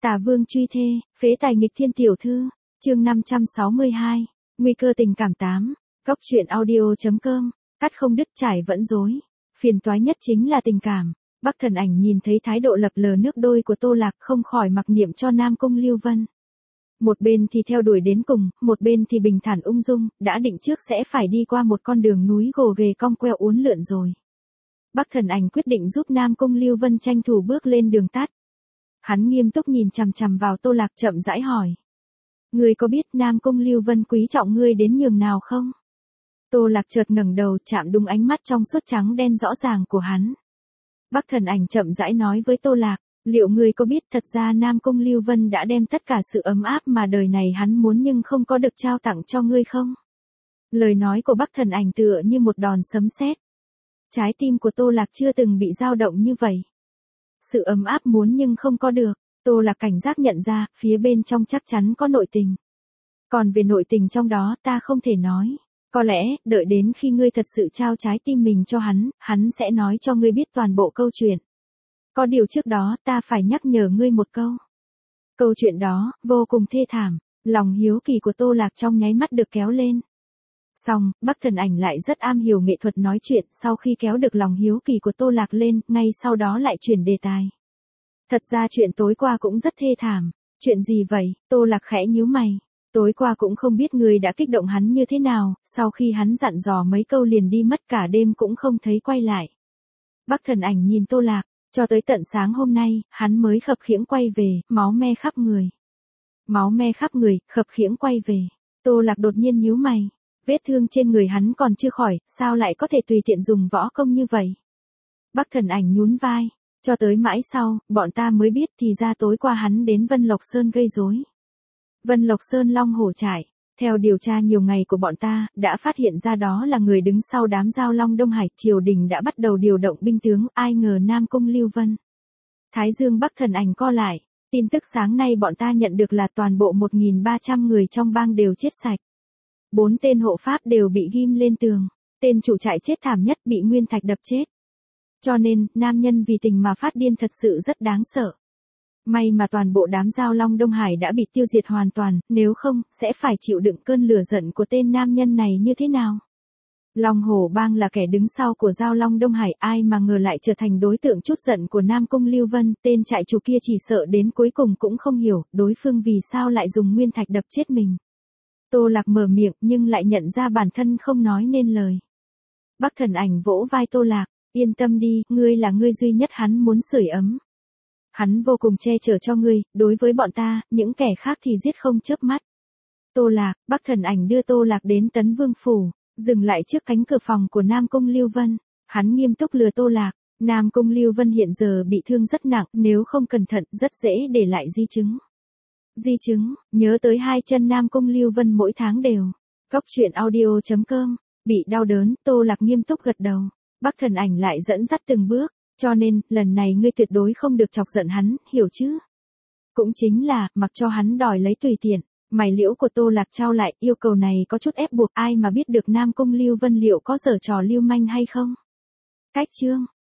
Tả Vương truy thê, phế tài nghịch thiên tiểu thư, chương 562, nguy cơ tình cảm 8, góc truyện audio.com, cắt không đứt trải vẫn rối. Phiền toái nhất chính là tình cảm. Bắc Thần Ảnh nhìn thấy thái độ lập lờ nước đôi của Tô Lạc không khỏi mặc niệm cho Nam Cung Lưu Vân. Một bên thì theo đuổi đến cùng, một bên thì bình thản ung dung, đã định trước sẽ phải đi qua một con đường núi gồ ghề cong queo uốn lượn rồi. Bắc Thần Ảnh quyết định giúp Nam Cung Lưu Vân tranh thủ bước lên đường tắt. Hắn nghiêm túc nhìn chằm chằm vào Tô Lạc chậm rãi hỏi. Ngươi có biết Nam Cung Lưu Vân quý trọng ngươi đến nhường nào không? Tô Lạc chợt ngẩng đầu chạm đúng ánh mắt trong suốt trắng đen rõ ràng của hắn. Bắc Thần Ảnh chậm rãi nói với Tô Lạc, liệu ngươi có biết thật ra Nam Cung Lưu Vân đã đem tất cả sự ấm áp mà đời này hắn muốn nhưng không có được trao tặng cho ngươi không? Lời nói của Bắc Thần Ảnh tựa như một đòn sấm sét. Trái tim của Tô Lạc chưa từng bị dao động như vậy. Sự ấm áp muốn nhưng không có được, Tô Lạc cảnh giác nhận ra, phía bên trong chắc chắn có nội tình. Còn về nội tình trong đó ta không thể nói. Có lẽ, đợi đến khi ngươi thật sự trao trái tim mình cho hắn sẽ nói cho ngươi biết toàn bộ câu chuyện. Có điều trước đó ta phải nhắc nhở ngươi một câu. Câu chuyện đó, vô cùng thê thảm, lòng hiếu kỳ của Tô Lạc trong nháy mắt được kéo lên. Xong, Bắc Thần Ảnh lại rất am hiểu nghệ thuật nói chuyện, sau khi kéo được lòng hiếu kỳ của Tô Lạc lên, ngay sau đó lại chuyển đề tài. Thật ra chuyện tối qua cũng rất thê thảm. Chuyện gì vậy? Tô Lạc khẽ nhíu mày. Tối qua cũng không biết người đã kích động hắn như thế nào, sau khi hắn dặn dò mấy câu liền đi mất cả đêm cũng không thấy quay lại. Bắc Thần Ảnh nhìn Tô Lạc, cho tới tận sáng hôm nay, hắn mới khập khiễng quay về, máu me khắp người. Máu me khắp người, khập khiễng quay về. Tô Lạc đột nhiên nhíu mày. Vết thương trên người hắn còn chưa khỏi, sao lại có thể tùy tiện dùng võ công như vậy? Bắc Thần Ảnh nhún vai. Cho tới mãi sau, bọn ta mới biết thì ra tối qua hắn đến Vân Lộc Sơn gây rối. Vân Lộc Sơn Long Hổ Trại, theo điều tra nhiều ngày của bọn ta, đã phát hiện ra đó là người đứng sau đám giao Long Đông Hải, triều đình đã bắt đầu điều động binh tướng, ai ngờ Nam Cung Lưu Vân. Thái dương Bắc Thần Ảnh co lại, tin tức sáng nay bọn ta nhận được là toàn bộ 1.300 người trong bang đều chết sạch. 4 tên hộ pháp đều bị ghim lên tường, tên chủ trại chết thảm nhất bị nguyên thạch đập chết. Cho nên, nam nhân vì tình mà phát điên thật sự rất đáng sợ. May mà toàn bộ đám giao Long Đông Hải đã bị tiêu diệt hoàn toàn, nếu không, sẽ phải chịu đựng cơn lửa giận của tên nam nhân này như thế nào. Long Hổ Bang là kẻ đứng sau của giao Long Đông Hải, ai mà ngờ lại trở thành đối tượng trút giận của Nam Cung Lưu Vân, tên trại chủ kia chỉ sợ đến cuối cùng cũng không hiểu, đối phương vì sao lại dùng nguyên thạch đập chết mình. Tô Lạc mở miệng nhưng lại nhận ra bản thân không nói nên lời. Bắc Thần Ảnh vỗ vai Tô Lạc, yên tâm đi, ngươi là ngươi duy nhất hắn muốn sưởi ấm. Hắn vô cùng che chở cho ngươi, đối với bọn ta, những kẻ khác thì giết không chớp mắt. Tô Lạc, Bắc Thần Ảnh đưa Tô Lạc đến Tấn Vương Phủ, dừng lại trước cánh cửa phòng của Nam Cung Lưu Vân. Hắn nghiêm túc lừa Tô Lạc, Nam Cung Lưu Vân hiện giờ bị thương rất nặng, nếu không cẩn thận, rất dễ để lại di chứng. Di chứng, nhớ tới hai chân Nam Cung Lưu Vân mỗi tháng đều. Góc truyện audio.com, bị đau đớn, Tô Lạc nghiêm túc gật đầu. Bắc Thần Ảnh lại dẫn dắt từng bước, cho nên, lần này ngươi tuyệt đối không được chọc giận hắn, hiểu chứ? Cũng chính là, mặc cho hắn đòi lấy tùy tiện. Mày liễu của Tô Lạc trao lại, yêu cầu này có chút ép buộc, ai mà biết được Nam Cung Lưu Vân liệu có giở trò lưu manh hay không? Cách chương